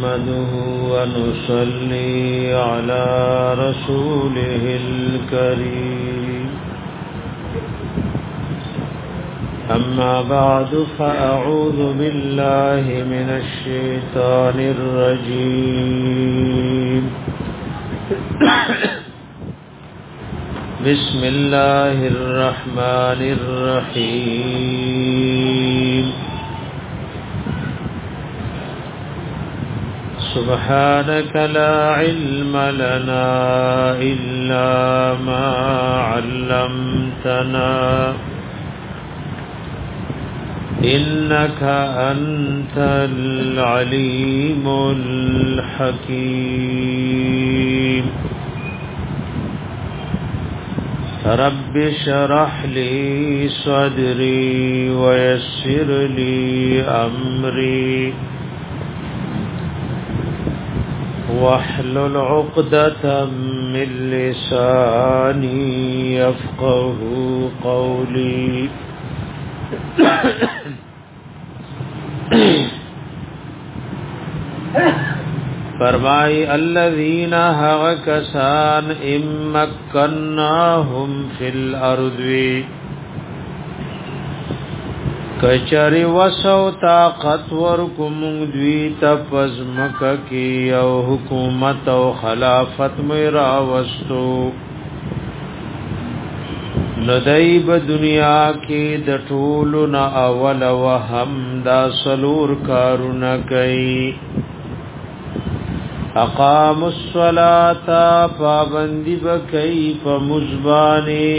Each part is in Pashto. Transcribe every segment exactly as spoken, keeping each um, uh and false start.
نحمده ونصلي على رسوله الكريم أما بعد فأعوذ بالله من الشيطان الرجيم بسم الله الرحمن الرحيم سبحانك لا علم لنا إلا ما علمتنا إنك أنت العليم الحكيم رب اشرح لي صدري ويسر لي أمري واحلل عقدة من لساني يفقه قولي فرمائی الذین هغا کسان امکناهم فی الارض کچری وسو طاقت ورکم دوی تپزمک کی او حکومت او خلافت میرا وستو ندیب دنیا کی د ټولو نا اول وهم دا سلور کارونه کوي اقام الصلاة پابندی بکی فمزبانی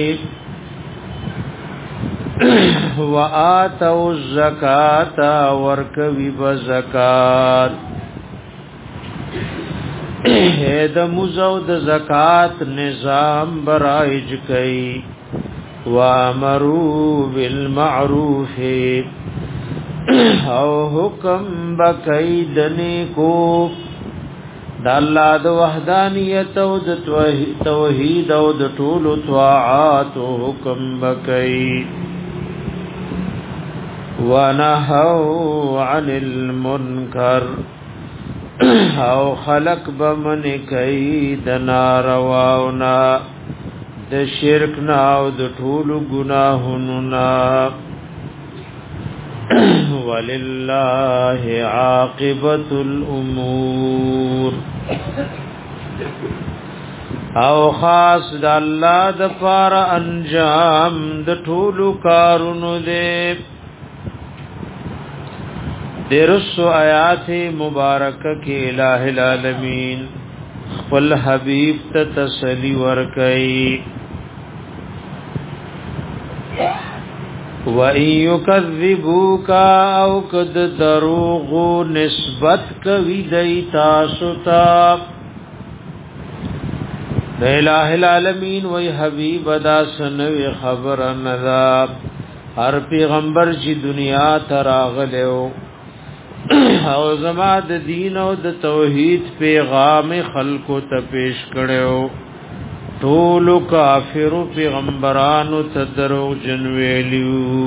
و آتو الزکاة ورکوی بزکاة اید مزو د زکاة نظام برائج کئی و امرو بالمعروف او حکم بکی دنیکو دا الله د وحدانیت او د توحید او د ټول طاعات حکم بکئی ونهوا عن المنکر او خلق بمن کئی د نارواونا د شرک نا او د ټول گناهونو نا وللہ عاقبت الامور او خاص د الله د پار انجام د ټول کارونو دې درس آیات مبارکه کې الہ العالمین خپل حبیب ته تسلی ورکړي وَإِن يُكَذِّبُوكَ أَوْ قَدْ دَرُوغُ نسبت کوي دای تاسو ته د الٰه العالمین وی حبیب ادا سنوي خبر نذا هر پیغمبر چې دنیا تراغلو او زما د دین او د توحید پیغام خلقو ته پیش کړو ټول کافر پیغمبرانو تدرو جنویلیو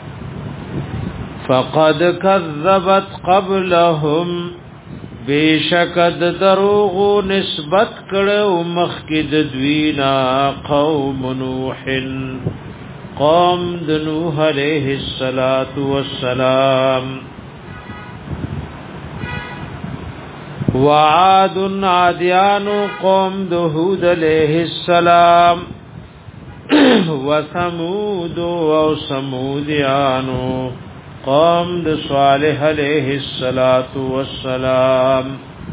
فقد كذبت قبلهم بیشکد دروغ نسبت کړو مخکد دوینا قوم نوح قوم د نوح علیہ الصلات والسلام وعاد عادیان قوم دهود علیہ السلام وثمود و سمودیان قوم د صالح علیہ الصلات والسلام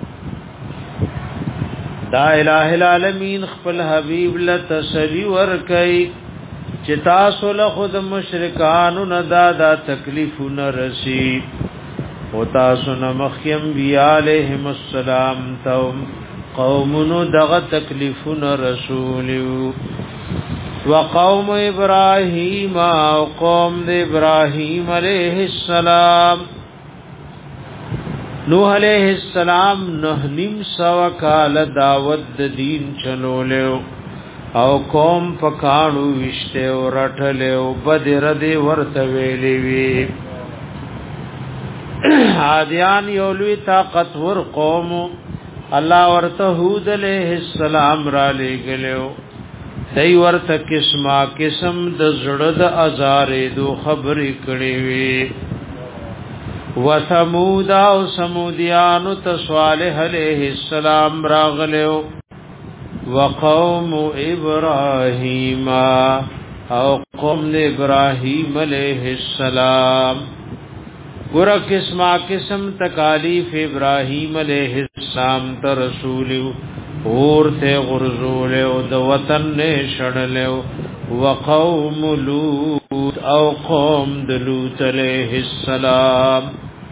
دا الہ العالمین خپل حبیب لتسلی ورکي چې تاسو له خود مشرکانو نه دا دا تکلیف نه رسی او تاسو نه مخیم بیا علیهم السلام توم قومونو دغه تکلیفونه رسولیو وقوم ابراهیم او قوم د ابراهیم علیہ السلام نوح علیہ السلام نه نیم سو کال دعوت د دین چلولیو او قوم پکانو وشته او رټله او بدر دې ورته ویلې وی عادیان یولوی طاقت ور قوم الله ورته هود علیہ السلام را لګلو دای ورته قسمه قسم د زړه د ازارې دو خبرې کړې وي وثمود او سمودیان ته صالح علیہ السلام راغلو وقوم ابراهیم او قوم ابراهیم علیہ السلام ګور قسمه قسم تکالیف ابراهیم علیہ السلام ته رسول اور ته غرزول او د وطن نه شړلو وقوم لوط او قوم د لوط علیہ السلام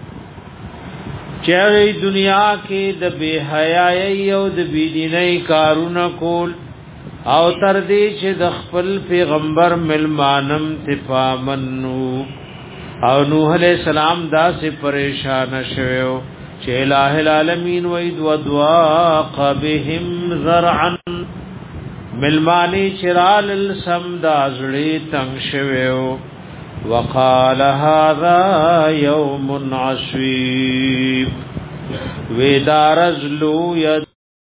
چې دنیا کې د بے حیاي او د بيدینۍ کارونه کول او تر دې چې د خپل پیغمبر ملمانم تفامنو او نوح علیہ السلام دا سے پریشان شویو چې الہ العالمین وید ودواق بهم ذرعا ملمانی چرال السمد ازړی تنگ شویو وقال هذا يوم عصيب ودارزلو ید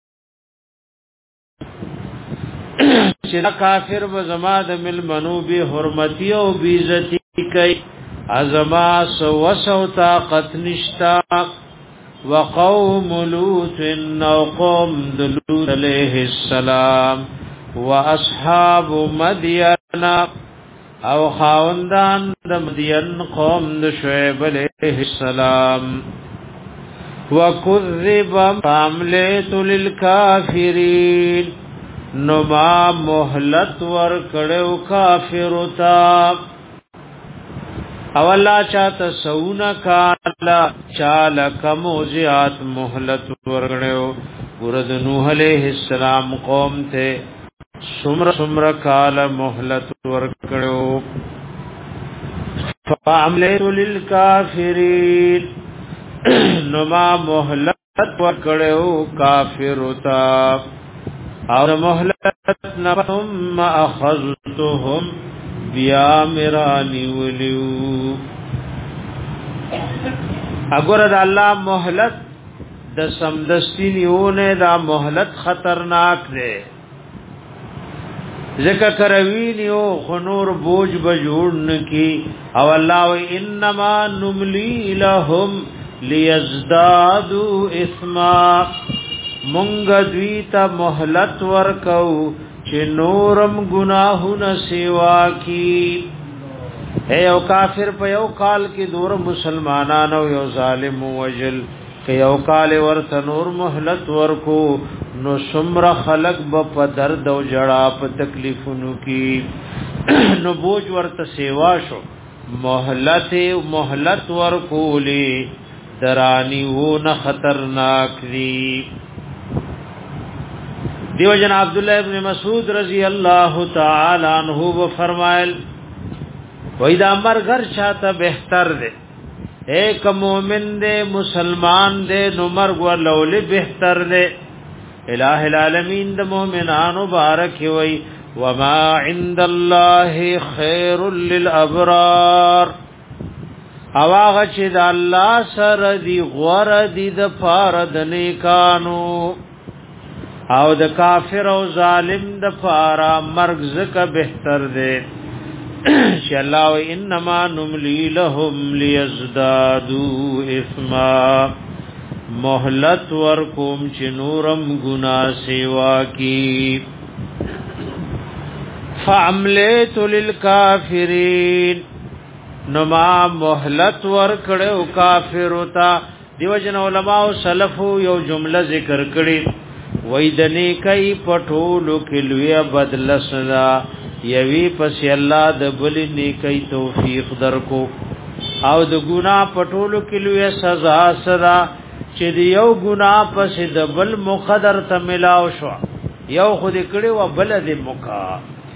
چې کافر و زما د ملمنو به حرمتی او بیزتی کوي ازما سو سو طاقت نشتا وقوم لوط و قوم لوط علیہ السلام واصحاب مدین او خاوندان د مدین قوم د شعیب علیہ السلام وکذب فاملت للکافرین نما مهلت ور کړو کافر تا او الله چاته سونا کالا چاله کموزیات مهلت ورغړو ورد نوح علیہ السلام قوم ته سمر سمر کالا مهلت ورغړو فعملت للکافرین نما مهلت ورغړو کافر تا او مهلت نهم اخذتهم بیا مرانی ولیو اگر دا اللہ محلت د سمدستی نیونه دا محلت خطرناک دے ذکر کروی نیو خنور بوج بجوڑن کی او اللہ و انما نملی لهم لیزدادو اثما منگ دویتا محلت ورکو چې نورم گناہونه سیوا کی اے او کافر په یو کال کې دور مسلمانانو یو ظالم وجل کې یو کال ورته نور مهلت ورکو نو سمر خلق په درد او جړه په تکلیفونو کې نو بوج ورته سیوا شو مهلت مهلت ورکولې درانی و نه خطرناک دی دیو جن عبداللہ ابن مسعود رضی اللہ تعالی عنہ وہ فرمائل وَإِذَا مَرْغَرْ چاہتا بہتر دے ایک مومن دے مسلمان دے نمرگ و لولی بہتر دے الہ العالمین دے مومنان مبارک وی وَمَا عِنْدَ اللَّهِ خَيْرٌ لِلْأَبْرَارِ اواغ چی دا اللہ سر دی غور دی دا پارد نیکانو او د کافر او ظالم د پارا مرگ زکه بهتر دی چې الله و انما نملی لهم لیزدادوا اثما مهلت ورکوم چې نورم گنا سیوا کی فعملت للکافرین نما مهلت ورکړو کافر وتا دیو جن علماء سلف یو جمله ذکر کړي ویدنی کئی پټولو کلویا بدلسنا یوی پس الله د بلی نیکی توفیق درکو او د ګناه پټولو کلویا سزا سزا چې یو ګناه پس د بل مقدر ته ملاو شو یو خود کړي و بل د مکا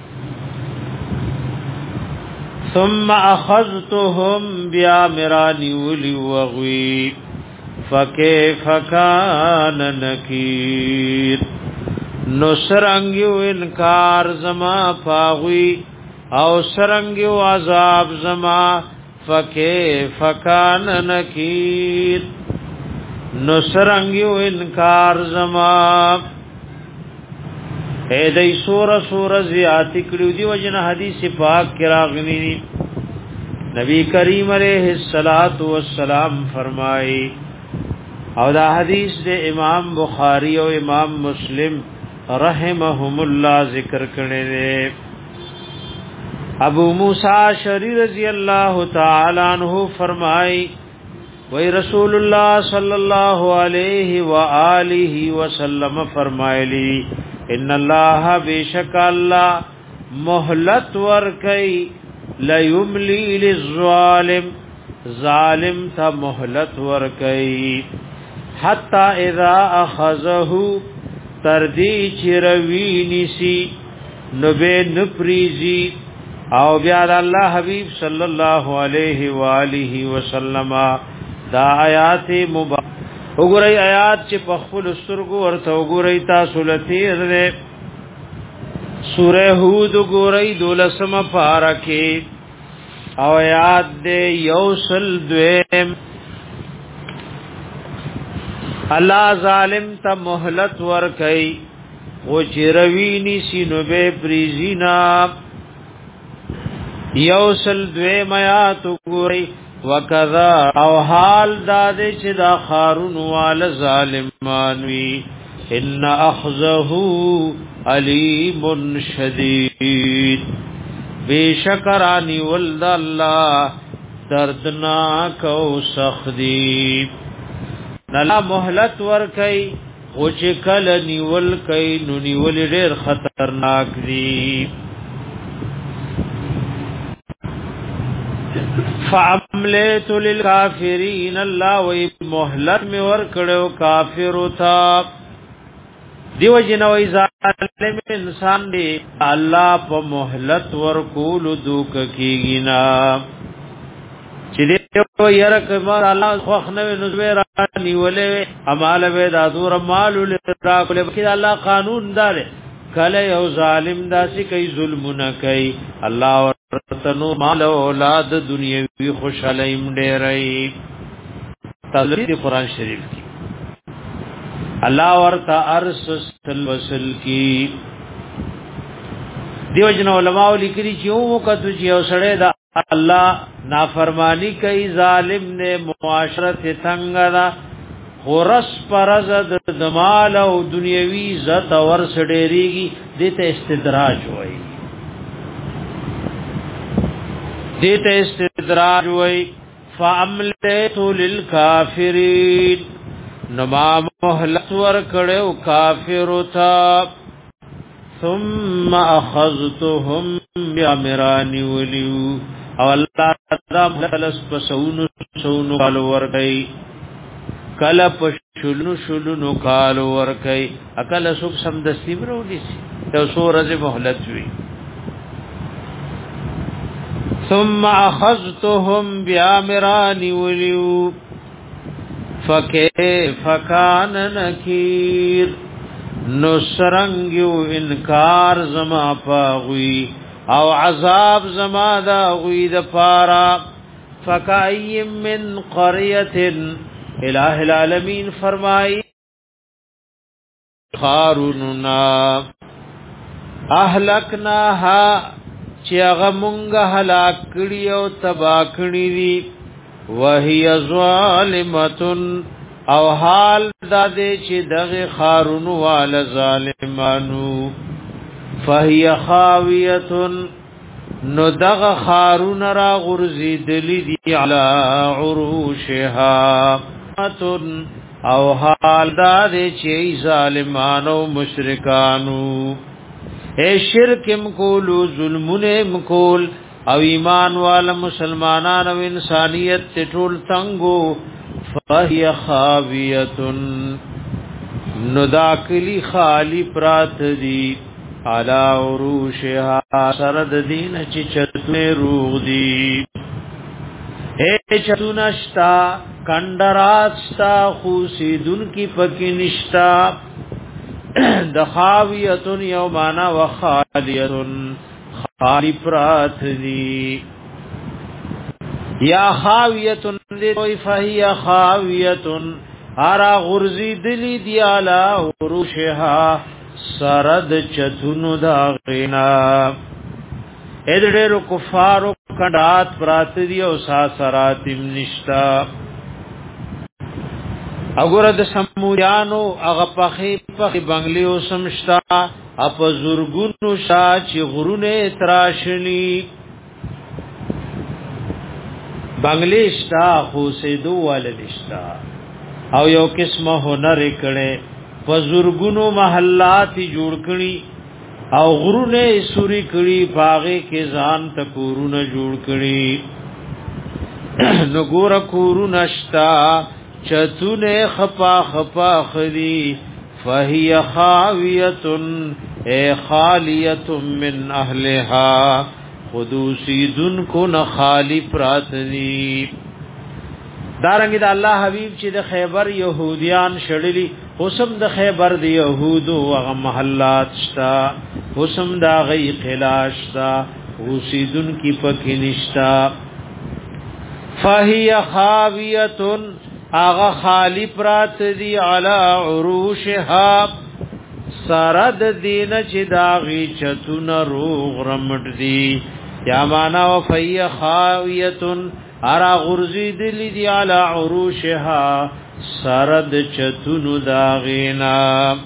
ثم اخذتهم بیا مرانی ولي وغوی فکیف کان نکیر نو سرنگیو انکار زما پاغوی او سرنگیو عذاب زما فکیف کان نکیر نسرنگیو انکار زما اے دی سور سور زیادی کریو دی وجن حدیث پاک کراغنی نبی کریم علیہ الصلوۃ والسلام فرمائی او دا حدیث دے امام بخاری او امام مسلم رحمهم اللہ ذکر کرنے دے ابو موسیٰ شری رضی اللہ تعالی عنہ فرمائی وی رسول اللہ صلی اللہ علیہ وآلہ وسلم فرمائے لی ان اللہ بیشک اللہ مہلت ورکی لیملی للظالم ظالم تا مہلت ورکی حتی اذا اخذہو تردی چروینی سی نبے نپریزی او بیا د الله حبیب صلی الله علیه و آله وسلم دا آیات مبارک وګورئ آیات چې په خپل سترګو ورته وګورئ تاسو لته سوره هود وګورئ دولسمه پارکه او آیات دې یوسل دویم الله ظالم ته مهلت ور کوي او چروینی سینو به پریزینا یوسل دوی میات گوری وکذا او حال دادے چی دا خارون وال ظالمانوی ان اخذہو علیم شدید بے شکرانی ولد اللہ دردناک او سخدی نلا محلت ورکی خوچ کل نیول کئی نو نیول دیر خطرناک دی فعملت للکافرین اللہ وی محلت میں ورکڑو کافرو تا دیو جنوی ظالم انسان دی اللہ پا محلت ورکول دوک کی گینا چی دیو یرک مار اللہ خوخنوی نزوی رانی ولی امال بید آدور مالو لراکولی بکی اللہ قانون دارے کله یو ظالم داسی کئی ظلم نہ کئی اللہ ورتنو مال اولاد دنیاوی خوشالیم ډیرای تفسیر قرآن شریف کی اللہ ورتا ارس سل وسل کی دیو جن علماء لیکلی چې او کتو چې او سړی دا الله نافرمانی کئی ظالم نے معاشرت څنګه دا خورس پرز د دمال او دنیوی عزت اور سډېریږي دته استدراج وای دته استدراج وای فعملت للکافرین نما مهلت ور کړو کافر تا ثم اخذتهم بامرانی ولیو او الله تعالی لس پسونو سونو کال ور کوي کله پښلونو شلونو کال ور کوي اکل سوک سم د سیمرو دي ته سورزه مهلت وی ثم اخذتهم بامرانی ولیو فکیف کان نکیر نسرنگیو انکار زما پاغوی او عذاب زما دا غوی د پارا فکایم من قریه الہ العالمین فرمائی خاروننا اهلکناها چې هغه مونږه هلاک کړي او تبا کړي دي وهي ظالمتن او حال دا دې چې دغه خارونو وال ظالمانو فهي خاویه نو دغه خارون را غرزی دلی دی علی عروشها او حال دا دې چې ظالمانو مشرکانو اے شرک مکولو ظلمونه مکول او ایمان والا مسلمانان او انسانیت ټول تنگو فهي خاویه نو داکلی خالی پرات دی علا عروشها سرد دین چی چتنے روغ دی اے چتونشتا کندرات ستا خوسی دن کی پکی نشتا دخاویتن یومانا وخالیتن خالی پرات دی یا خاویتن دی فهی خاویتن ارا غرزی دلی دی علا عروشها سرد چتونو دا غینا ادھڑیرو کفارو کندات پرات دی او ساسراتم نشتا اگرد سموریانو اغا پخی پخی بنگلیو سمشتا اپ زرگونو شا چی غرون اتراشنی بنگلیشتا خوسیدو والدشتا او یو قسم هنر کړي پزورګونو محلات جوړ کړي او غرونه سوري کړي باغې کې ځان تکورونه جوړ کړي نو ګور کورونه شتا چتونه خپا خپا خري فهي خاويه اي خاليه من اهلها خدوسی دن کو نه خالی پراتنی دارنګ د الله حبیب چې د خیبر يهوديان شړلی حسم د خیبر د يهودو هغه محلات شتا حسم دا غي خلاص تا اوسیدن کی پکې نشتا فهي خاويه اغه خالی پرات دی علی عروشها سرد دین چې داغي چتون روغ رمټ دی یا معنا و فی خاویتن ارا غرزی دلی دی علی عروشها سرد چتون داغینا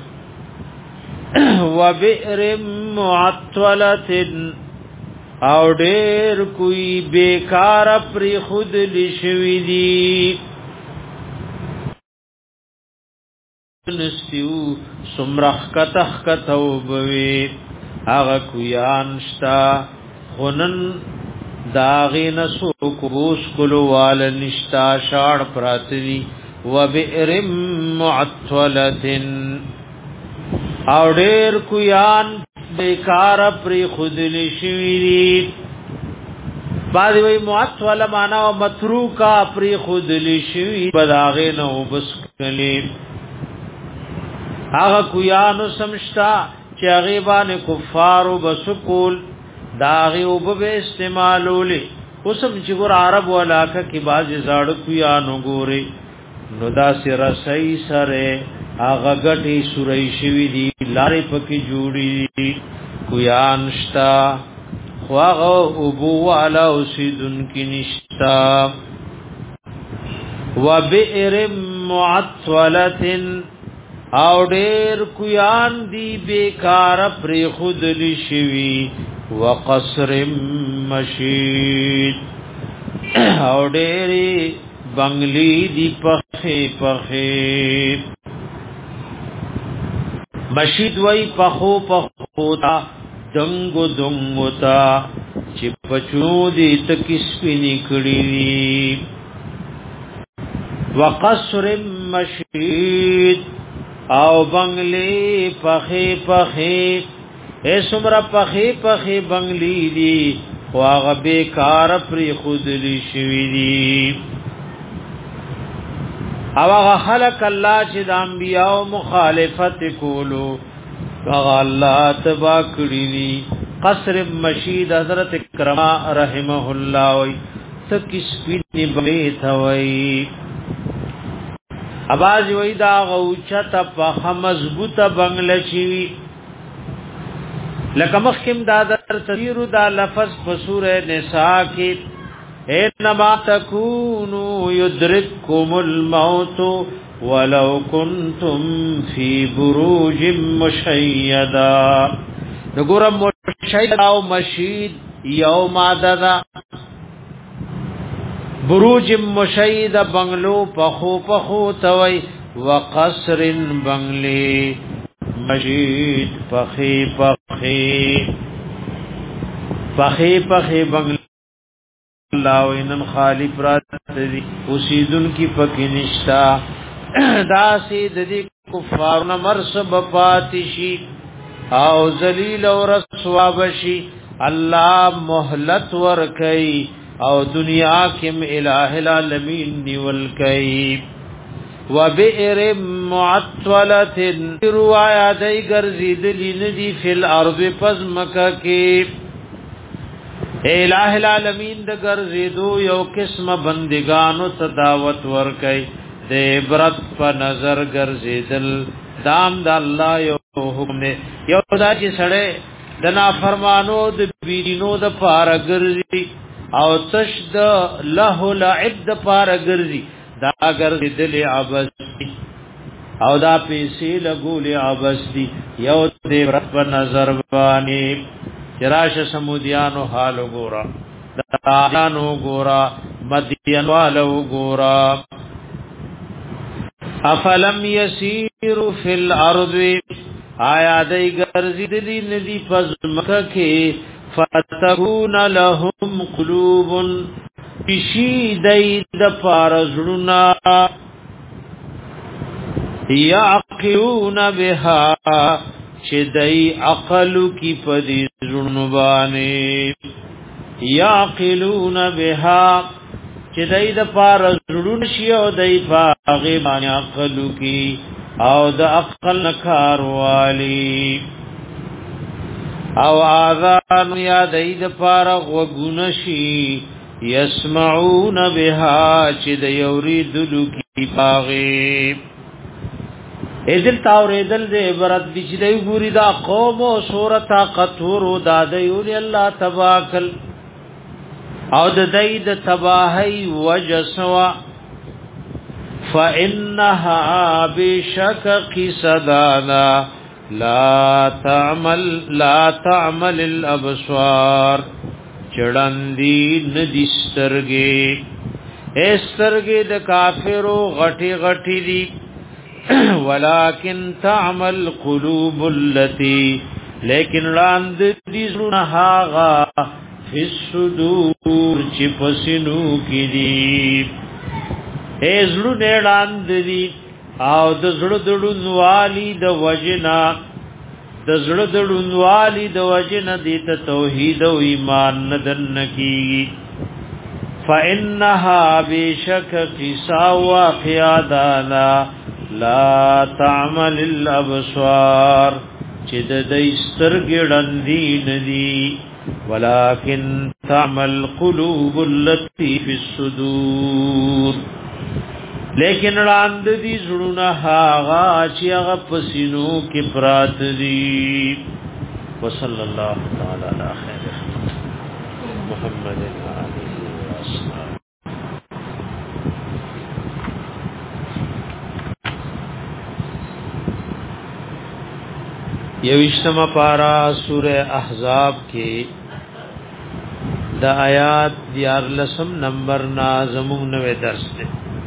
و بئر معطولت او دیر کوئی بیکار پری خود لشوی دی نستیو سمرخ کتخ کتو بوی آغا کویان شتا خونن داغی نسو کبوس کلو والا نشتا شاڑ پراتنی و بئر معطولتن او دیر کویان بیکار پری خودلی شویری بعضی وی معطول مانا و متروکا پری خودلی شوی بداغی نو بسکلی هغه کویانو سمشتا چې هغه باندې کفارو بسکول داغه او به استعمالولې اوسم چې ګور عرب ولاکه کې باز زړ کویانو ګوري نو دا سره صحیح سره هغه غټي سورې شوی دي لارې پکې جوړي کویان شتا خواغه او بو والا اوسیدن کې نشتا وبئر معطولتن او ډیر کویان دی بیکار پر خود لشوی وقصر مشید او ډیر بنگلی دی پخې پخې مشید وای پخو پخو تا دنګو دنګو تا چې پچو دی تکس پینی کړی وقصر مشید او بنگلی پخی پخی اے سمرا پخی پخی بنگلی دی خواغ بیکار پری خود لی شوی دی او آغا خلق اللہ چی دا انبیاء مخالفت کولو آغا اللہ تبا کری دی قصر مشید حضرت کرما رحمه اللہ وی تکس پینی بلیتا وی اباز وی دا غوچتا پخ مضبوطه بنگله چیوی لکه مخکم دا در تفسیر دا لفظ په سوره نساء کې انما تکونو یدرککم الموت ولو کنتم فی بروج مشیدا نګور مشید او مشید یو ماده دا بروج مشید بنگلو پخو پخو توي وقصر بنگلی مشید پخی پخی پخی پخی بنگلی اللہ وینن خالی پرات دی اسیدن کی پکی نشتا دا سید دی کفارن مرسب پاتشی او ذلیل و رسوا بشی اللہ محلت ورکی او دنیا کم الہ العالمین نیول کئی و بئر معطولت روایا دی گرزی دلی ندی فی الارض پزمکا کی الہ العالمین د ګرځېدو یو قسم بندگانو ته دعوت ورکي د عبرت په نظر ګرځېدل دام د الله یو حکم دی یو دا چې سړی د نافرمانو د بیرینو د پاره ګرځي او تش د له لعب د پاره ګرځي دا ګرځېدل عبث او دا پیسې لګول عبث دي یو د عبرت په نظر باندې چراش سمودیانو حال ګورا دانو ګورا مدین والو ګورا افلم یسیروا فی الارض آیا دای ګرځیدلی ندی پزمکه کې فتكون لهم قلوب بشی دای د پارزړونا یعقلون بها چې دای عقل کی پدې زړونو باندې یعقلون بها چې دای د پار زړون شي او دای پاغه باندې عقل کی او د عقل نکار والی او اذان یا دای د پار غوګون شي یسمعون بها چې د یوریدلو کی پاغه ازل تاوریدل دے عبرت دی چی دی گوری دا قوم و صورتا قطور دا دیولی اللہ تباکل او دا دی دا تباہی وجسوا فإنها بشک قصدانا لا تعمل لا تعمل الابصار چڑندی ندسترگی استرگی دا کافرو غٹی غٹی دی ولكن تعمل قلوب التي لیکن راند دي زړه غا فی الصدور چې پسینو کې دي ازړو نه راند دي او د زړه دړونوالي د وجنا د زړه دړونوالي د وجنا دي ته توحید او ایمان ندن کی فانها بشک قصا واقعانا لا تعمل الابصار چې د دسترګړندې ندي ولكن تعمل قلوب التي في الصدور لیکن وړاند دي زړونه هغه چې هغه پسینو کې پرات دي وصلی الله تعالی علی خیر محمد علیه وسلم. یوشتما پارا سورہ احزاب کے دا آیات دیار لسم نمبر نازمون نوے درس دے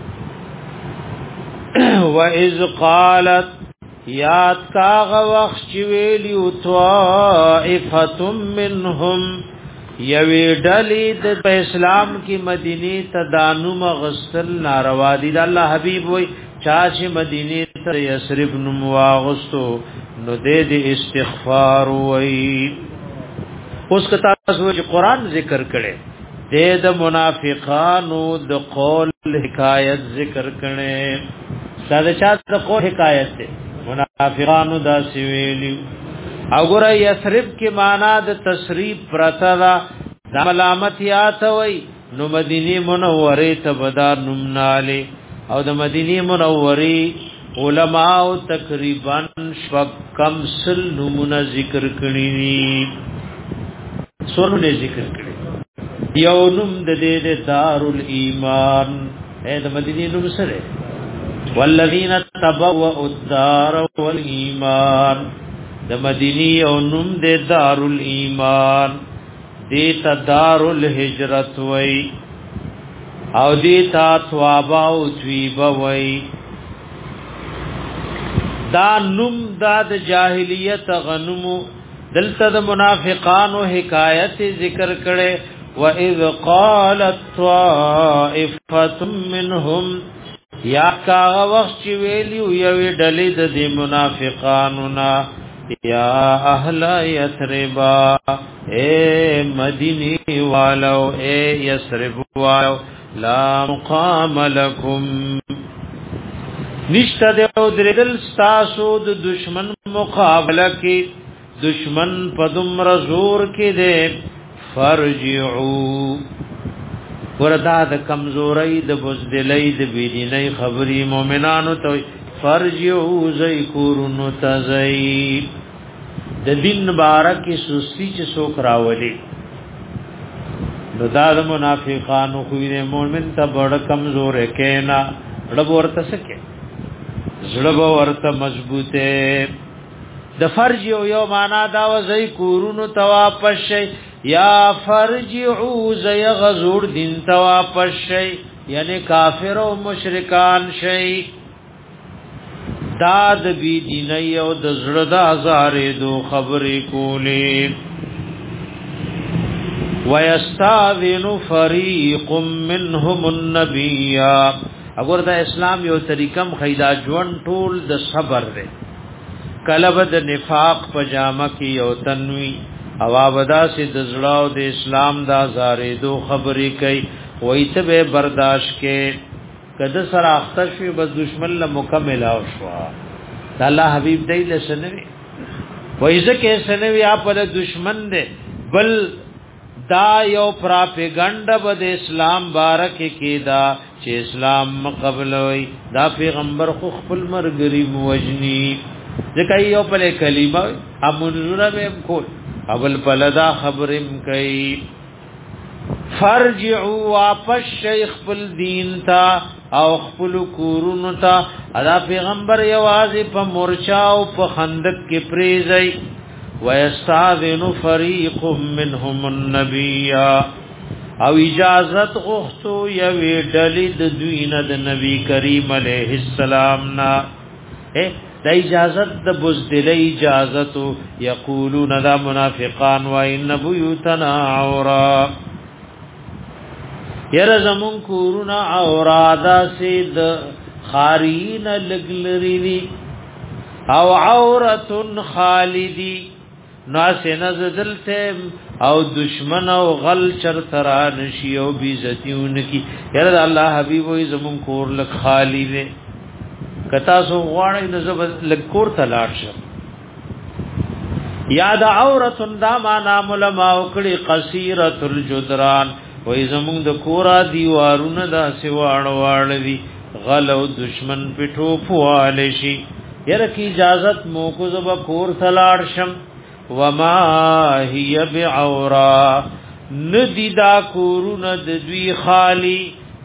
وَإِذْ قَالَتْ یاد کاغ وخش چویلیو طائفت منہم یوی ڈلی دا اسلام کی مدینی تدانو مغسل ناروادی دا اللہ حبیب وی چاچ مدینی تا یسرب نمواغستو نو دے دے استغفار وئی اس کا تاسو چې قرآن ذکر کړي دے د منافقانو د قول حکایت ذکر کړي دا د چا د قول حکایت ده منافقانو دا سویلی او ګره یثرب کې معنا د تسریب پرتا د ملامت یات وئی نو مدینه منوره ته بدا نمناله او د مدینه منوره علماء تقریبا شپږ کم سل نمونه ذکر کړی دي سورونه ذکر کړی یو نوم د دې دارل ایمان اې د مدینه نوم سره والذین تبوؤوا الدار والایمان د مدینه یو نوم د دارل ایمان دې ته دارل هجرت وای او دې ته ثوابا او ثویبا وای دا نم دا د جاهلیت غنمو دلته د منافقانو حکایت ذکر کړي واذ قالت طائفه منهم یا کا وخت ویلیو یو ډلې د منافقانو نا یا اهل یثرب اے مدینی والو اے یثرب والو لا مقام لكم نشته د درېدل ستاسو د دشمن مقابله کې دشمن په دومره زور کې ده فرجعوا وردا د کمزوري د بزدلۍ د بيدینۍ خبري مؤمنانو ته فرجعوا ذکرون تزي د دین مبارک سستی چې څوک راولي نو دا د منافقانو خو دې مؤمن ته بڑ کمزور کېنا رب ورته سکے زړه ورته مضبوطه د فرج یو معنا دا و زئی کورونو تواپس شي یا فرجعوا زي غزور دین تواپس شي یعنی کافر او مشرکان شي داد بی دیني او د زړه د ازارې دو خبرې کولې ويستاذن فريق منهم النبي اگر دا اسلام یو طریقم خیدا جوان ټول د صبر دی کلب د نفاق پجامه کی یو تنوی اوابدا سے دزړاو د اسلام دا زارې دو خبرې کوي وایته به برداشت کې کده سره اختر شي بس دشمن له مکمل او شو دا الله حبیب دی له سنوي وایزه کې سنوي اپ له دشمن دی بل دا یو پراپګاندا بد اسلام بارک کې دا چې اسلام مقبل وي دا پیغمبر خو خپل مرګري موجني ځکه یو په کلمه امنزره به کول اول پلدا خبرم کوي فرجعوا واپس شیخ پل دین تا او خپل کورونو تا ادا پیغمبر یوازې په مورچا او په خندق کې پریزي ويستاذن فريق منهم النبي او اجازت غوښتو یوې ډلې د دوینه د نبی کریم علیه السلام نا د اجازت د بزدلې اجازت یقولون ذا منافقان و ان بيوتنا عورا ير زمون کورنا اورادا سید خارین لګلری او عورتن خالدی ناس نزدلته او دشمن او غل چر تران شی او بیزتیون کی یره الله حبیب وي زمون کور لک خالی وي کتا سو غواړی نزب لک کور تلاړ شه یاد عورت دا معنا علماء کړي قصيره الجدران وای زمون د کورا دیوارونه دا سیوان واړوي غل او دشمن پټو فواله شي یره کی اجازت مو کو زب کور تلاړ شم وما هي بعورا ندیدا کورون د دوی خالی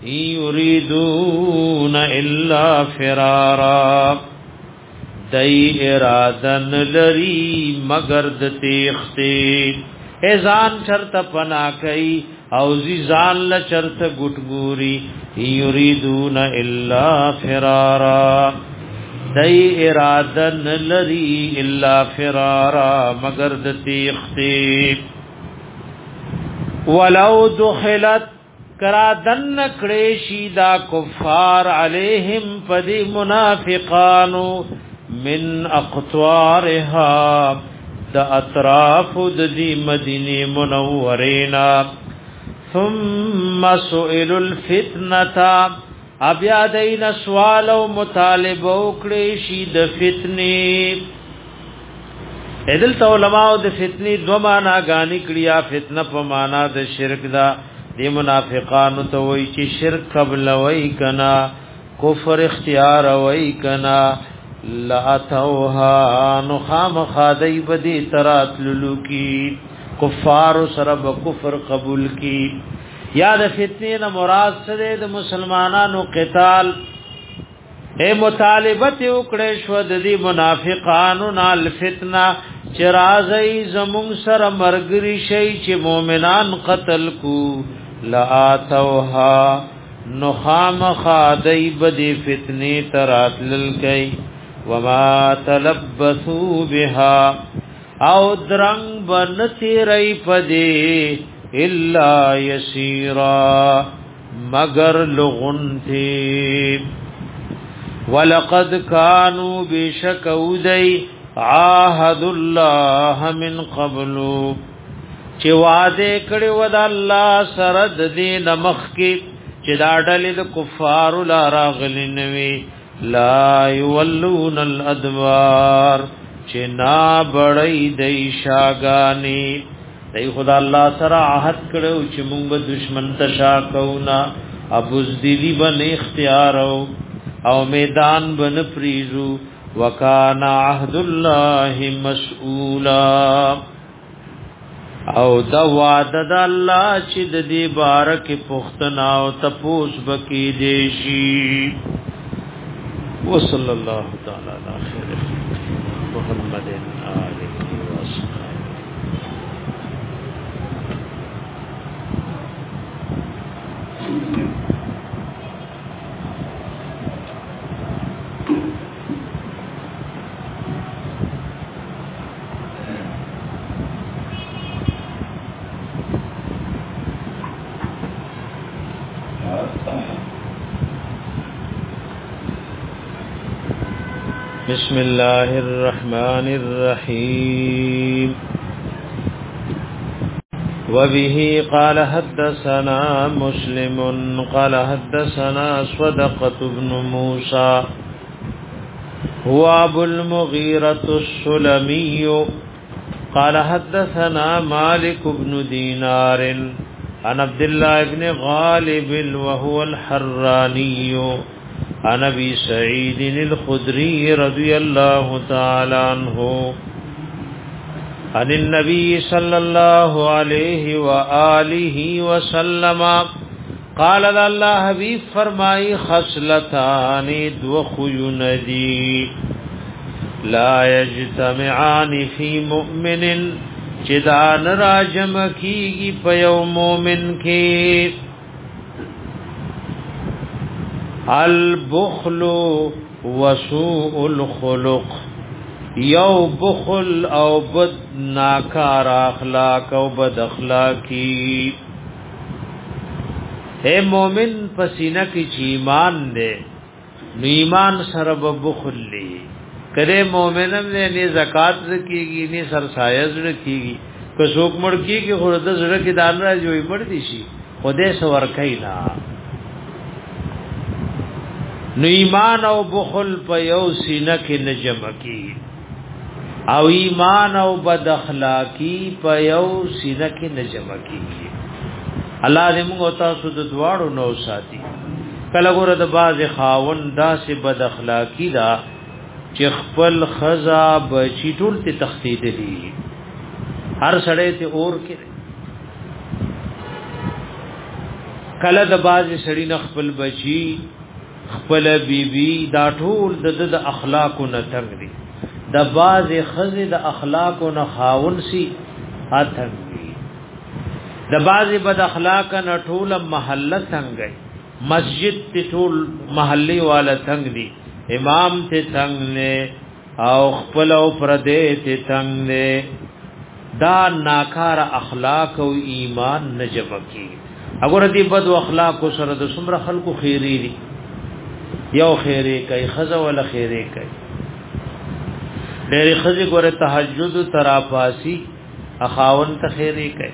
یریدون الا فرارا دای ارادن لری مگر د تیختی ازان چرت پنا کئی او زیزان ل چرت گټګوري یریدون الا فرارا دای ارادن لری الا فرارا مگر د تیختی ولو دخلت کرادن کړي دا کفار علیہم پدی منافقانو من اقطارها د اطراف د دی مدینه منورینا ثم سئل الفتنه ابیا دین سوال او مطالبه وکړي شي د فتنې ادل تو علماء د فتنې دو معنا غانې کړیا فتنه په معنا د شرک دا دی منافقانو ته وای چې شرک قبل وای کنا کفر اختیار وای کنا لا توها نو خام خادی بدی ترات للو کی کفار سرب کفر قبول کی یا د فتنې نه مراد سره د مسلمانانو قتال اے مطالبت وکړې شو د دې منافقانو نال فتنه چرازی زمون سره مرګري شي چې مؤمنان قتل کو لا توها نخام خادی بدی فتنې تراتل کای وما تلبثوا بها او درنګ بنتی ری پدی الا یسیرا مگر لغنتی ولقد كانوا بشکودی عاهد الله من قبل چې وعده کړي و د الله سره د دین مخ کې چې دا ډلې د کفار لا راغلي نوي لا یولون الادبار چې نا بړې د شاګانی دای خدا الله سره عهد کړو چې موږ به دشمن تشا کونا ابو ذلی بن اختیار او میدان بن فریزو وکانا عهد الله مسئولا او دا وعده د الله چې د دې بارک پختنا او تپوس بکی دیشی وصلی الله تعالی علی خیر محمد آله و اصحابہ. بسم الله الرحمن الرحيم وبه قال حدثنا مسلم قال حدثنا صدقة بن موسى هو أبو المغيرة السلمي قال حدثنا مالك بن دينار عن عبد الله بن غالب وهو الحراني عن ابي سعيد الخدري رضي الله تعالى عنه عن النبي صلى الله عليه واله وسلم قال الله حبيب فرمای خصلتان دو خيندي لا يجتمعان في مؤمن چدان راجم کیږي په یو مؤمن کې البخل وسوء الخلق یو بخل او بد ناکار اخلاق او بد اخلاقی اے مومن پسینہ کی چی ایمان دے نو ایمان سره بخل لی کرے مومنم نے نی زکات رکیگی نی سرسایز رکیگی که څوک مړ کیږي خو د زړه کې دان را جوړ مړ دي شي خدای سور کینا نو ایمان او بخل په یو سینه کې نجم کی او ایمان او بد اخلاقی په یو سینه کې نجم کی الله دې موږ تاسو د دواړو نو ساتي کله ګوره د باز خاون داسې بد اخلاقی دا چې خپل خزا بچی ټول ته تخدید دي هر سړی ته اور کې کله د باز سړی نه خپل بچی خپل بیبي دا ټول د د اخلاقو نه تنگ دي د باز خزه د اخلاقو نه خاون سي اتنګ دي د باز بد اخلاق نه ټول محله تنگ مسجد ته ټول محلي والا تنگ دي امام ته تنگ نه او خپل او پردې ته تنگ نه دا ناکار اخلاق او ایمان نجم کی اگر دې بد اخلاق سره د څومره خلکو خیری دي یو خیره کوي خزه ولا خیره کوي ډېر خزه ګوره تهجد تراپاسی اخاون ته خیره کوي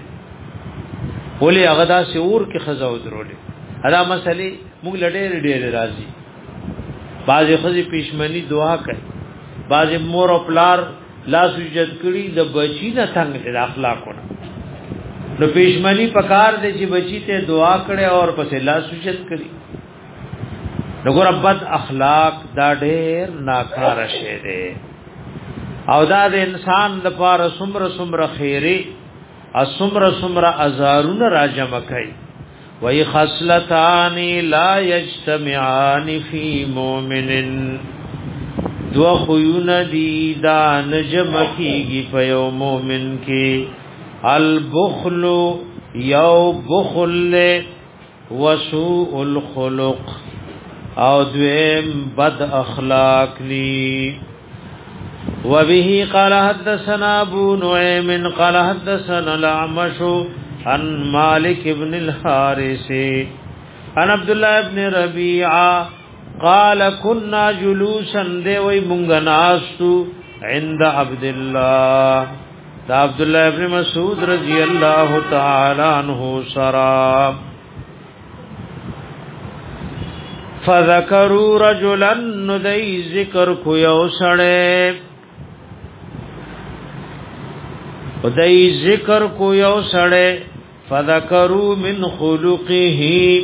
ولې هغه دا شعور کې خزه ودرولې ادا مسلې موږ لډېر ډېر راضي بعض خزه پښمنی دعا کوي بعض مور او پلار لاس وجد کړي د بچی نه څنګه د اخلاقونه نو پښمنی پکار دي چې بچی ته دعا کړي او پسې لاس وجد کړي نګور بد اخلاق دا ډېر ناکار شی دی او دا د انسان لپاره سمره سمره خیره اسمره سمره ازارون راجم کوي وای خصلتان لا یجتمعان فی مؤمن دو خيون دی دا نجم کیږي په یو مؤمن کې البخل یو بخل وسوء الخلق او دویم بد اخلاق لی وبه قال حدثنا ابو نعيم قال حدثنا الاعمش عن مالك بن الحارث عن عبد الله بن ربيعه قال كنا جلوسا دی وی مونږ ناستو عند عبد الله دا عبد الله ابن مسعود رضی الله تعالی عنہ سرا فذكروا رجلا ندی ذکر کو یو سړی خدای ذکر کو یو سړی فذکروا من خلقه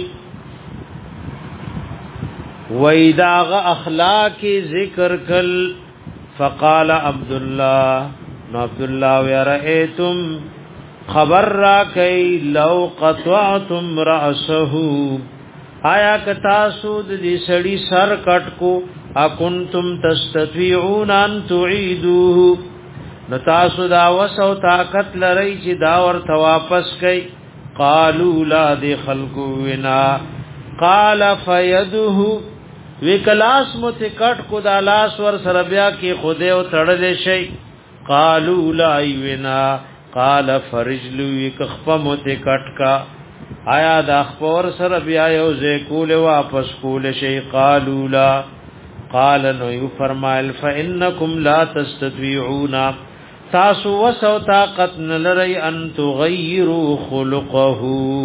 ویداغ اخلاق ذکر کل فقال عبد الله نو عبد الله ورئیتم خبر را کئی لو قطعتم رأسه آیا کتا سود دی سڑی سر کٹ کو اکنتم تستطيعون ان تعيدوه نتاسو دا وسو طاقت لرئی چی دا ورته واپس کئی قالوا لا دی خلقو ونا قال فيده وکلاس متکټ کو دا لاس ور سره بیا کې خوده او تړلې شي قالوا لا ونا قال فرجلو وکخف متکټ کا آیا دا خپور سره بیا یو زه کول واپس کول شي قالوا لا قال نو یو فرمایل فانکم لا تستطيعون تاسو وسو طاقت نلری ان تغیروا خلقه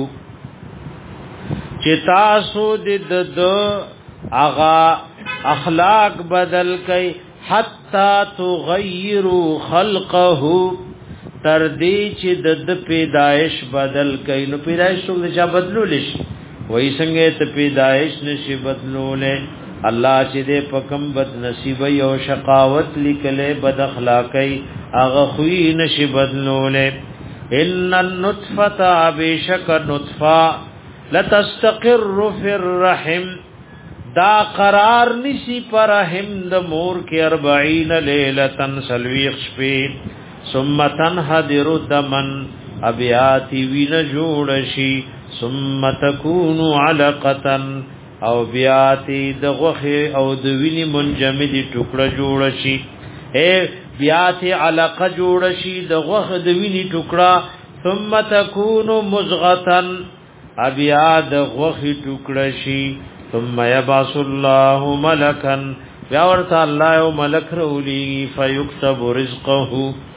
چې تاسو د د اغا اخلاق بدل کئ حتا تغیروا خلقه تر دې چې د پیدائش بدل کئ نو پیدائش څنګه چا بدلول شي وای څنګه ته پیدائش نشي بدلولې الله چې دې پکم بد نصیب او شقاوت لیکلې بد اخلاقی هغه خوې نشي بدلولې ان النطفه بشک نطفه لتستقر فی الرحم دا قرار نشي پر رحم د مور کې اربعین لیلتن سلویخ شپې ثم تنحدر دمن ابیاتی وین جوړ شي ثم تكون علقه او بیاتی د غوخه او د ویني منجمدي ټوکړه جوړ شي اے بیاتی علقه جوړ شي د غوخه د ویني ټوکړه ثم تكون مزغه ابیا د غوخه ټوکړه شي ثم يبعث الله ملكا بیا ورته الله یو ملک رولي فيكتب رزقه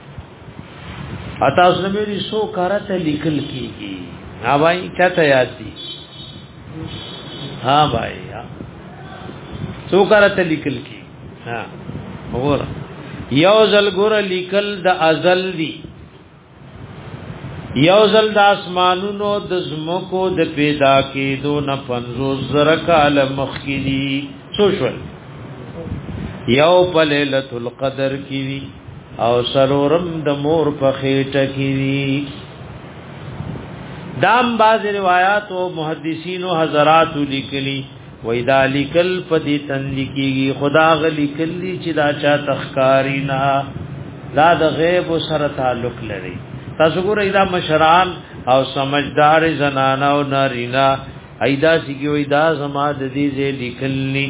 اتا اسنه مې سو کارته لیکل کیږي ها بھائی چاته یاد دي ها بھائی سو کارته لیکل کی ها وګور یو زل ګور لیکل د ازل دی یو زل د اسمانونو د زمکو د پیدا کېدو نه پنځوس زره کال مخکې سوشل یو په ليله القدر کې وی او سرورم د مور په خېټه کې وی دام باز روایات او محدثین او حضرات لیکلي وای دا لیکل په دې تن لیکيږي خدا غ لیکلي چې دا چا تخکاری نه دا د غیب سره تعلق لري تاسو ګورئ دا مشران او سمجھدار زنانا او نارینا ایدا سګوي دا زما د دې ځې لیکلني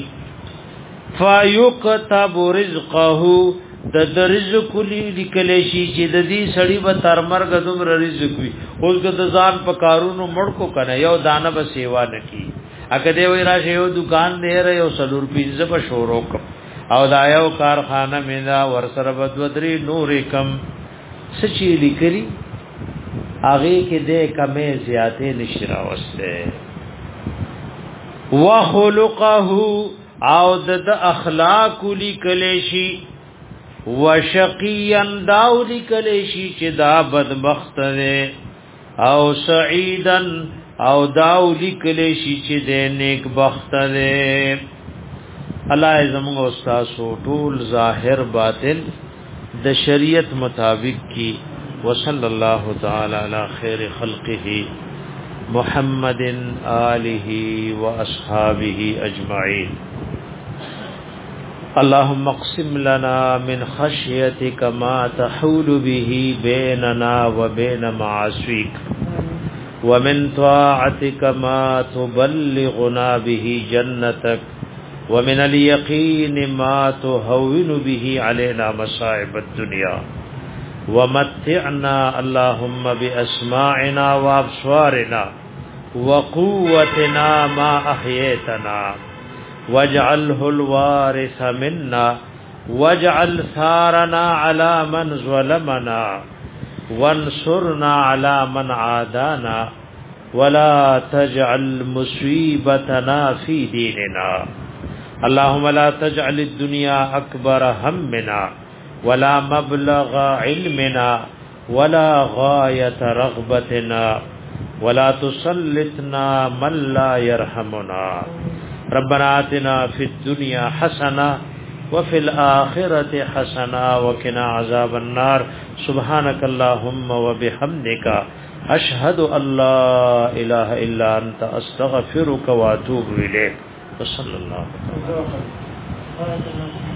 فیکتب رزقه د رزق لیکل شي چې د دې سړی به تر مرګ دومره رزق وي اوس که د ځان په کارونو مړ کو کنه یو دانه به سیوا نکي اګه دی وای راشه یو دکان دی را یو سلور پیزه په شورو او دا یو کارخانه مې دا ورسره بدودري نورې کم سچې لیکلي هغه کې دې کمې زیاتې نشرا وسته وخلقه او د اخلاق لیکل شي وشقيا داود کلیشی چې دا بدبخت دی او سعیدا او داود کلیشی چې دې نیک بخت دی الله زموږ استاد ټول ظاهر باطن د شریعت مطابق کی وصلی الله تعالی علی خیر خلقه محمد آله واصحابہ اجمعین اللهم اقسم لنا من خشيتك ما تحول به بيننا وبين معاصيك ومن طاعتك ما تبلغنا به جنتك ومن اليقين ما تهون به علينا مصائب الدنيا ومتعنا اللهم بأسماعنا وأبصارنا وقوتنا ما أحييتنا واجعله الوارث منا واجعل ثارنا على من ظلمنا وانصرنا على من عادانا ولا تجعل مصيبتنا في ديننا اللهم لا تجعل الدنيا أكبر همنا ولا مبلغ علمنا ولا غاية رغبتنا ولا تسلطنا من لا يرحمنا ربنا آتنا في الدنيا حسنة وفي الآخرة حسنة وقنا عذاب النار سبحانك اللهم وبحمدك أشهد أن لا إله إلا أنت أستغفرك وأتوب إليك وصلى الله عليه وسلم.